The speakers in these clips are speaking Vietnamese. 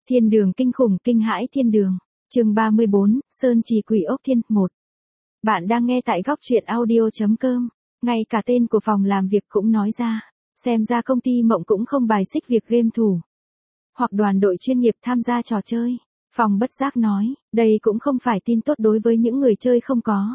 Thiên đường kinh khủng kinh hãi thiên đường. Chương 34, Sơn Trì Quỷ Ốc Thiên 1. Bạn đang nghe tại góc truyện audio.com. Ngay cả tên của phòng làm việc cũng nói ra. Xem ra công ty Mộng cũng không bài xích việc game thủ hoặc đoàn đội chuyên nghiệp tham gia trò chơi. Phòng bất giác nói, đây cũng không phải tin tốt đối với những người chơi không có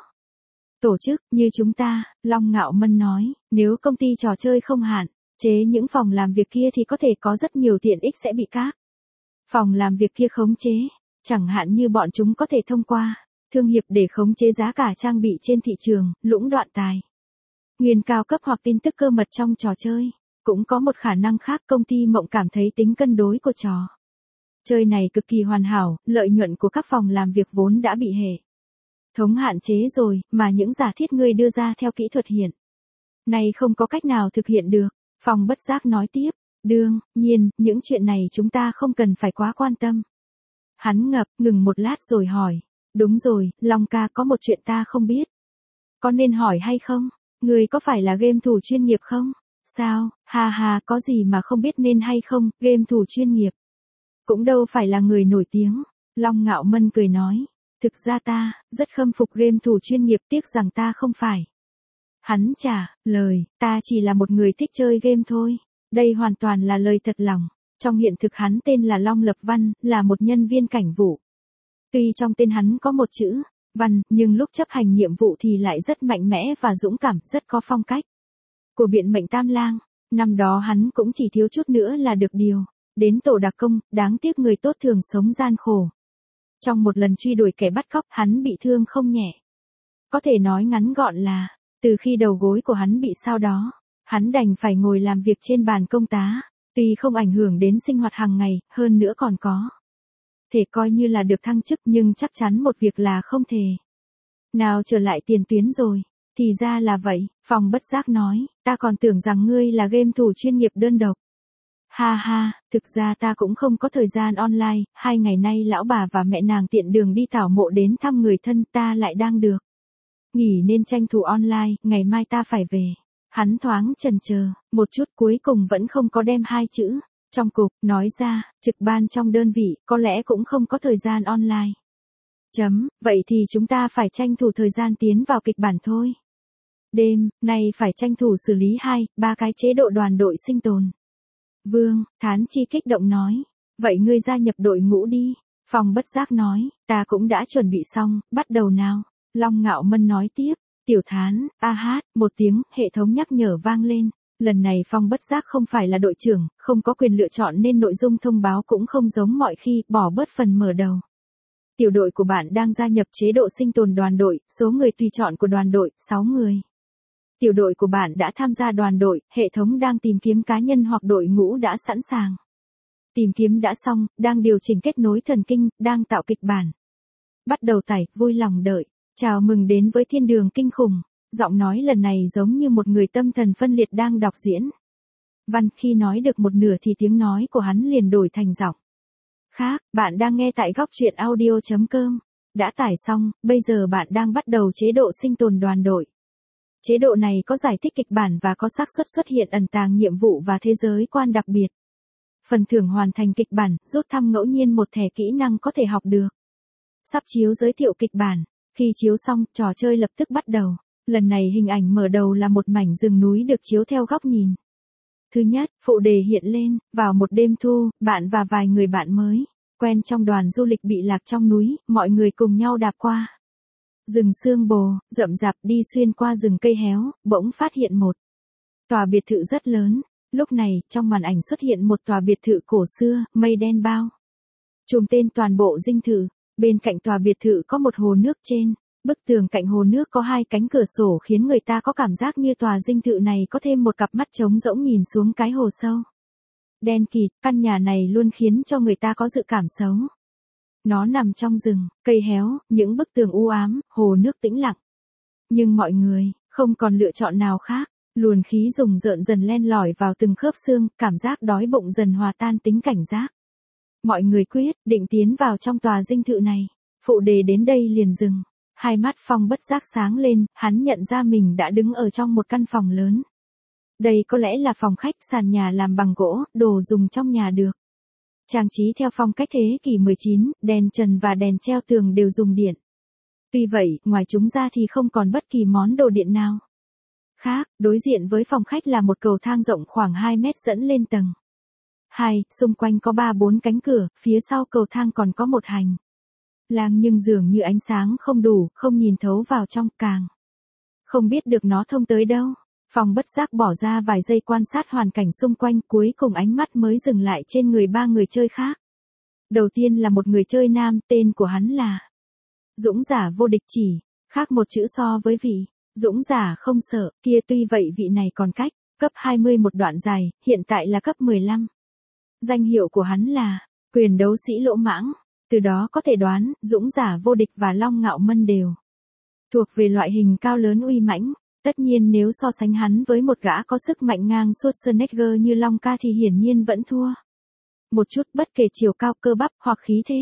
tổ chức như chúng ta. Long Ngạo Mân nói, nếu công ty trò chơi không hạn chế những phòng làm việc kia thì có thể có rất nhiều tiện ích sẽ bị các phòng làm việc kia khống chế. Chẳng hạn như bọn chúng có thể thông qua thương hiệp để khống chế giá cả trang bị trên thị trường, lũng đoạn tài nguyên cao cấp hoặc tin tức cơ mật trong trò chơi. Cũng có một khả năng khác, công ty Mộng cảm thấy tính cân đối của trò chơi này cực kỳ hoàn hảo, lợi nhuận của các phòng làm việc vốn đã bị hệ thống hạn chế rồi, mà những giả thiết ngươi đưa ra theo kỹ thuật hiện nay không có cách nào thực hiện được. Phòng bất giác nói tiếp, đương nhiên, những chuyện này chúng ta không cần phải quá quan tâm. Hắn ngừng một lát rồi hỏi, đúng rồi, Long ca, có một chuyện ta không biết. Có nên hỏi hay không? Ngươi có phải là game thủ chuyên nghiệp không? Sao, ha ha, có gì mà không biết nên hay không, game thủ chuyên nghiệp cũng đâu phải là người nổi tiếng. Long Ngạo Mân cười nói, thực ra ta rất khâm phục game thủ chuyên nghiệp, tiếc rằng ta không phải. Hắn trả lời, ta chỉ là một người thích chơi game thôi. Đây hoàn toàn là lời thật lòng. Trong hiện thực hắn tên là Long Lập Văn, là một nhân viên cảnh vụ. Tuy trong tên hắn có một chữ Văn, nhưng lúc chấp hành nhiệm vụ thì lại rất mạnh mẽ và dũng cảm, rất có phong cách của biện mệnh tam lang. Năm đó hắn cũng chỉ thiếu chút nữa là được điều đến tổ đặc công, đáng tiếc người tốt thường sống gian khổ. Trong một lần truy đuổi kẻ bắt cóc, hắn bị thương không nhẹ. Có thể nói ngắn gọn là, từ khi đầu gối của hắn bị sao đó, hắn đành phải ngồi làm việc trên bàn công tá. Tuy không ảnh hưởng đến sinh hoạt hàng ngày, hơn nữa còn có thể coi như là được thăng chức, nhưng chắc chắn một việc là không thể nào trở lại tiền tuyến rồi. Thì ra là vậy, Phòng bất giác nói, ta còn tưởng rằng ngươi là game thủ chuyên nghiệp đơn độc. Ha ha, thực ra ta cũng không có thời gian online, 2 ngày nay lão bà và mẹ nàng tiện đường đi tảo mộ đến thăm người thân, ta lại đang được nghỉ nên tranh thủ online, ngày mai ta phải về. Hắn thoáng chần chờ một chút, cuối cùng vẫn không có đem 2 chữ trong cục nói ra, trực ban trong đơn vị, có lẽ cũng không có thời gian online. Vậy thì chúng ta phải tranh thủ thời gian tiến vào kịch bản thôi. Đêm nay phải tranh thủ xử lý 2-3 cái chế độ đoàn đội sinh tồn. Vương Thán Chi kích động nói, vậy ngươi gia nhập đội ngũ đi. Phòng bất giác nói, ta cũng đã chuẩn bị xong, bắt đầu nào. Long Ngạo Mân nói tiếp, Tiểu Thán, một tiếng, hệ thống nhắc nhở vang lên. Lần này Phong bất giác không phải là đội trưởng, không có quyền lựa chọn nên nội dung thông báo cũng không giống mọi khi, bỏ bớt phần mở đầu. Tiểu đội của bạn đang gia nhập chế độ sinh tồn đoàn đội, số người tùy chọn của đoàn đội, 6 người. Tiểu đội của bạn đã tham gia đoàn đội, hệ thống đang tìm kiếm cá nhân hoặc đội ngũ đã sẵn sàng. Tìm kiếm đã xong, đang điều chỉnh kết nối thần kinh, đang tạo kịch bản. Bắt đầu tải, vui lòng đợi. Chào mừng đến với thiên đường kinh khủng. Giọng nói lần này giống như một người tâm thần phân liệt đang đọc diễn văn, khi nói được một nửa thì tiếng nói của hắn liền đổi thành giọng khác. Bạn đang nghe tại góc truyện audio.com. Đã tải xong, bây giờ bạn đang bắt đầu chế độ sinh tồn đoàn đội. Chế độ này có giải thích kịch bản và có xác suất xuất hiện ẩn tàng nhiệm vụ và thế giới quan đặc biệt. Phần thưởng hoàn thành kịch bản, rút thăm ngẫu nhiên một thẻ kỹ năng có thể học được. Sắp chiếu giới thiệu kịch bản. Khi chiếu xong, trò chơi lập tức bắt đầu. Lần này hình ảnh mở đầu là một mảnh rừng núi được chiếu theo góc nhìn. Thứ nhất, phụ đề hiện lên, vào một đêm thu, bạn và vài người bạn mới quen trong đoàn du lịch bị lạc trong núi, mọi người cùng nhau đạp qua rừng sương bồ, rậm rạp đi xuyên qua rừng cây héo, bỗng phát hiện một tòa biệt thự rất lớn. Lúc này, trong màn ảnh xuất hiện một tòa biệt thự cổ xưa, mây đen bao trùm tên toàn bộ dinh thự. Bên cạnh tòa biệt thự có một hồ nước, trên bức tường cạnh hồ nước có 2 cánh cửa sổ khiến người ta có cảm giác như tòa dinh thự này có thêm một cặp mắt trống rỗng nhìn xuống cái hồ sâu đen kịt. Căn nhà này luôn khiến cho người ta có dự cảm xấu. Nó nằm trong rừng, cây héo, những bức tường u ám, hồ nước tĩnh lặng. Nhưng mọi người không còn lựa chọn nào khác. Luồng khí rùng rợn dần len lỏi vào từng khớp xương, cảm giác đói bụng dần hòa tan tính cảnh giác. Mọi người quyết định tiến vào trong tòa dinh thự này. Phụ đề đến đây liền dừng. 2 mắt Phong bất giác sáng lên, hắn nhận ra mình đã đứng ở trong một căn phòng lớn. Đây có lẽ là phòng khách, sàn nhà làm bằng gỗ, đồ dùng trong nhà được trang trí theo phong cách thế kỷ 19, đèn trần và đèn treo tường đều dùng điện. Tuy vậy, ngoài chúng ra thì không còn bất kỳ món đồ điện nào khác. Đối diện với phòng khách là một cầu thang rộng khoảng 2 mét dẫn lên tầng 2, xung quanh có 3-4 cánh cửa, phía sau cầu thang còn có một hành lang nhưng dường như ánh sáng không đủ, không nhìn thấu vào trong, càng không biết được nó thông tới đâu. Phong bất giác bỏ ra vài giây quan sát hoàn cảnh xung quanh, cuối cùng ánh mắt mới dừng lại trên người 3 người chơi khác. Đầu tiên là một người chơi nam, tên của hắn là Dũng giả vô địch, chỉ khác một chữ so với vị Dũng giả không sợ kia. Tuy vậy vị này còn cách cấp 20 một đoạn dài, hiện tại là cấp 15. Danh hiệu của hắn là Quyền đấu sĩ lỗ mãng. Từ đó có thể đoán, Dũng giả vô địch và Long Ngạo Mân đều thuộc về loại hình cao lớn uy mãnh. Tất nhiên nếu so sánh hắn với một gã có sức mạnh ngang Schwarzenegger như Long Ca thì hiển nhiên vẫn thua một chút, bất kể chiều cao, cơ bắp hoặc khí thế.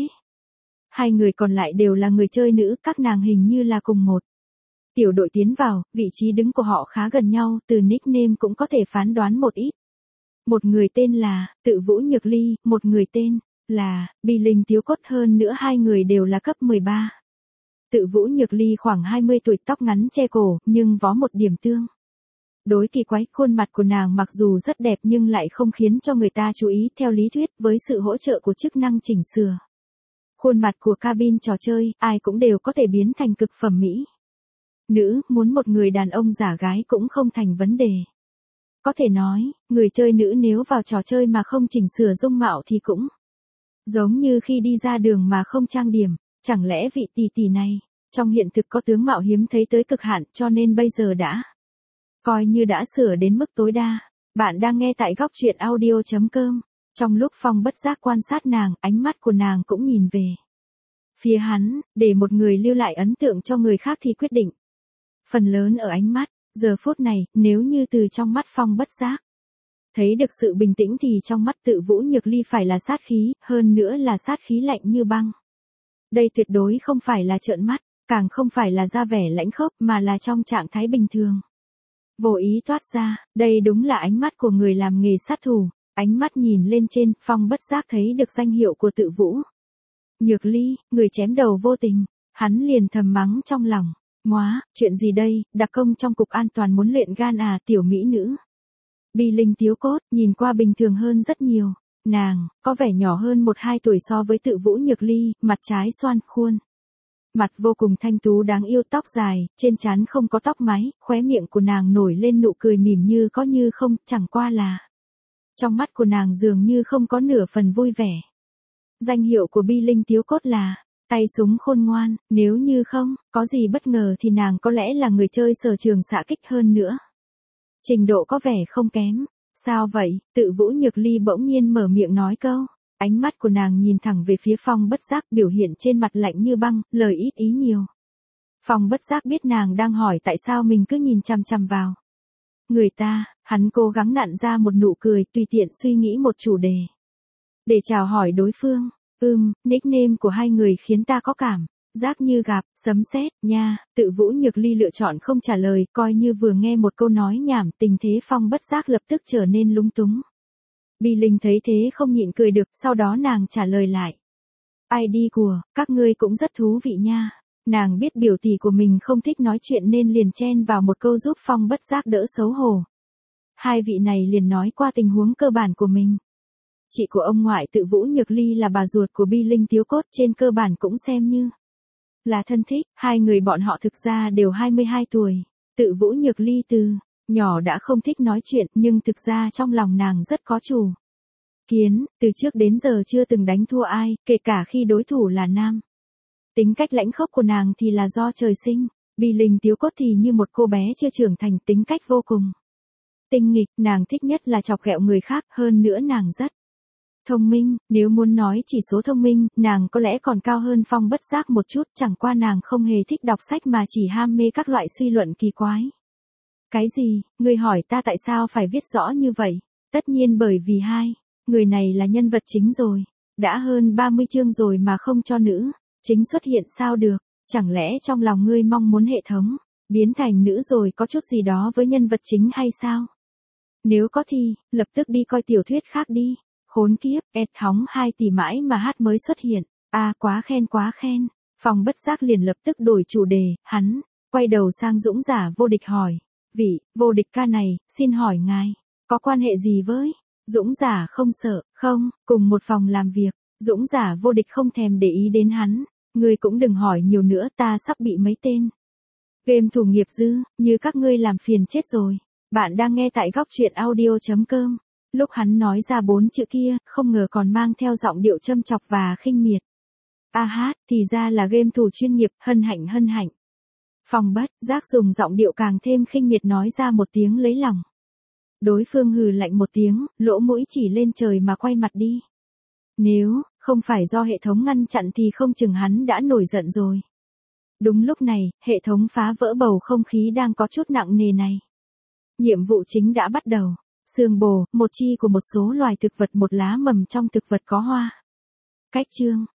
Hai người còn lại đều là người chơi nữ, các nàng hình như là cùng một tiểu đội tiến vào, vị trí đứng của họ khá gần nhau, từ nickname cũng có thể phán đoán một ít. Một người tên là Tự Vũ Nhược Ly, một người tên là Bi Linh Tiếu Cốt, hơn nữa hai người đều là cấp 13. Tự Vũ Nhược Ly khoảng 20 tuổi, tóc ngắn che cổ, nhưng vó một điểm tương đối kỳ quái. Khuôn mặt của nàng mặc dù rất đẹp nhưng lại không khiến cho người ta chú ý. Theo lý thuyết, với sự hỗ trợ của chức năng chỉnh sửa khuôn mặt của cabin trò chơi, ai cũng đều có thể biến thành cực phẩm mỹ nữ. Muốn một người đàn ông giả gái cũng không thành vấn đề. Có thể nói, người chơi nữ nếu vào trò chơi mà không chỉnh sửa dung mạo thì cũng giống như khi đi ra đường mà không trang điểm. Chẳng lẽ vị tỷ tỷ này trong hiện thực có tướng mạo hiếm thấy tới cực hạn, cho nên bây giờ đã coi như đã sửa đến mức tối đa. Bạn đang nghe tại góc truyện audio.com. Trong lúc Phong bất giác quan sát nàng, ánh mắt của nàng cũng nhìn về phía hắn. Để một người lưu lại ấn tượng cho người khác thì quyết định phần lớn ở ánh mắt. Giờ phút này, nếu như từ trong mắt Phong bất giác thấy được sự bình tĩnh thì trong mắt Tự Vũ Nhược Ly phải là sát khí, hơn nữa là sát khí lạnh như băng. Đây tuyệt đối không phải là trợn mắt, càng không phải là ra vẻ lãnh khốc, mà là trong trạng thái bình thường vô ý toát ra. Đây đúng là ánh mắt của người làm nghề sát thủ. Ánh mắt nhìn lên trên, Phong bất giác thấy được danh hiệu của Tự Vũ Nhược Ly, người chém đầu vô tình. Hắn liền thầm mắng trong lòng. Móa, chuyện gì đây, đặc công trong cục an toàn muốn luyện gan à, tiểu mỹ nữ. Bi Linh Tiếu Cốt, nhìn qua bình thường hơn rất nhiều. Nàng, có vẻ nhỏ hơn 1-2 tuổi so với Tự Vũ Nhược Ly, mặt trái xoan, khuôn mặt vô cùng thanh tú đáng yêu, tóc dài, trên trán không có tóc mái, khóe miệng của nàng nổi lên nụ cười mỉm như có như không, chẳng qua là trong mắt của nàng dường như không có nửa phần vui vẻ. Danh hiệu của Bi Linh Tiếu Cốt là tay súng khôn ngoan, nếu như không có gì bất ngờ thì nàng có lẽ là người chơi sở trường xạ kích, hơn nữa trình độ có vẻ không kém. Sao vậy? Tự Vũ Nhược Ly bỗng nhiên mở miệng nói câu. Ánh mắt của nàng nhìn thẳng về phía Phong bất giác, biểu hiện trên mặt lạnh như băng, lời ít ý nhiều. Phong bất giác biết nàng đang hỏi tại sao mình cứ nhìn chằm chằm vào người ta. Hắn cố gắng nặn ra một nụ cười, tùy tiện suy nghĩ một chủ đề để chào hỏi đối phương. Nickname của hai người khiến ta có cảm giác như gặp sấm sét nha. Tự Vũ Nhược Ly lựa chọn không trả lời, coi như vừa nghe một câu nói nhảm. Tình thế Phong bất giác lập tức trở nên lúng túng. Bi Linh thấy thế không nhịn cười được, sau đó nàng trả lời lại. ID của các ngươi cũng rất thú vị nha. Nàng biết biểu tỷ của mình không thích nói chuyện nên liền chen vào một câu giúp Phong bất giác đỡ xấu hổ. Hai vị này liền nói qua tình huống cơ bản của mình. Chị của ông ngoại Tự Vũ Nhược Ly là bà ruột của Bi Linh Tiếu Cốt, trên cơ bản cũng xem như là thân thích. Hai người bọn họ thực ra đều 22 tuổi. Tự Vũ Nhược Ly từ nhỏ đã không thích nói chuyện, nhưng thực ra trong lòng nàng rất có chủ kiến, từ trước đến giờ chưa từng đánh thua ai, kể cả khi đối thủ là nam. Tính cách lãnh khốc của nàng thì là do trời sinh. Bi Linh Tiếu Cốt thì như một cô bé chưa trưởng thành, tính cách vô cùng tinh nghịch. Nàng thích nhất là chọc ghẹo người khác, hơn nữa nàng rất thông minh. Nếu muốn nói chỉ số thông minh, nàng có lẽ còn cao hơn Phong bất giác một chút, chẳng qua nàng không hề thích đọc sách mà chỉ ham mê các loại suy luận kỳ quái. Cái gì? Ngươi hỏi ta tại sao phải viết rõ như vậy? Tất nhiên bởi vì hai người này là nhân vật chính rồi. Đã hơn 30 chương rồi mà không cho nữ chính xuất hiện sao được? Chẳng lẽ trong lòng ngươi mong muốn hệ thống biến thành nữ rồi có chút gì đó với nhân vật chính hay sao? Nếu có thì, lập tức đi coi tiểu thuyết khác đi. Khốn kiếp, hóng 2 tỷ mãi mà hát mới xuất hiện. Quá khen quá khen. Phong bất giác liền lập tức đổi chủ đề, hắn quay đầu sang Dũng Giả Vô Địch hỏi. Vị vô địch ca này, xin hỏi ngài, có quan hệ gì với? Dũng Giả không sợ, không, cùng một phòng làm việc. Dũng Giả Vô Địch không thèm để ý đến hắn. Ngươi cũng đừng hỏi nhiều nữa, ta sắp bị mấy tên game thủ nghiệp dư, như các ngươi làm phiền chết rồi. Bạn đang nghe tại góc truyện audio.com. Lúc hắn nói ra 4 chữ kia, không ngờ còn mang theo giọng điệu châm chọc và khinh miệt. Thì ra là game thủ chuyên nghiệp, hân hạnh hân hạnh. Phong bất giác dùng giọng điệu càng thêm khinh miệt nói ra một tiếng lấy lòng. Đối phương hừ lạnh một tiếng, lỗ mũi chỉ lên trời mà quay mặt đi. Nếu không phải do hệ thống ngăn chặn thì không chừng hắn đã nổi giận rồi. Đúng lúc này, hệ thống phá vỡ bầu không khí đang có chút nặng nề này. Nhiệm vụ chính đã bắt đầu. Xương bồ, một chi của một số loài thực vật, một lá mầm trong thực vật có hoa. Cách chương,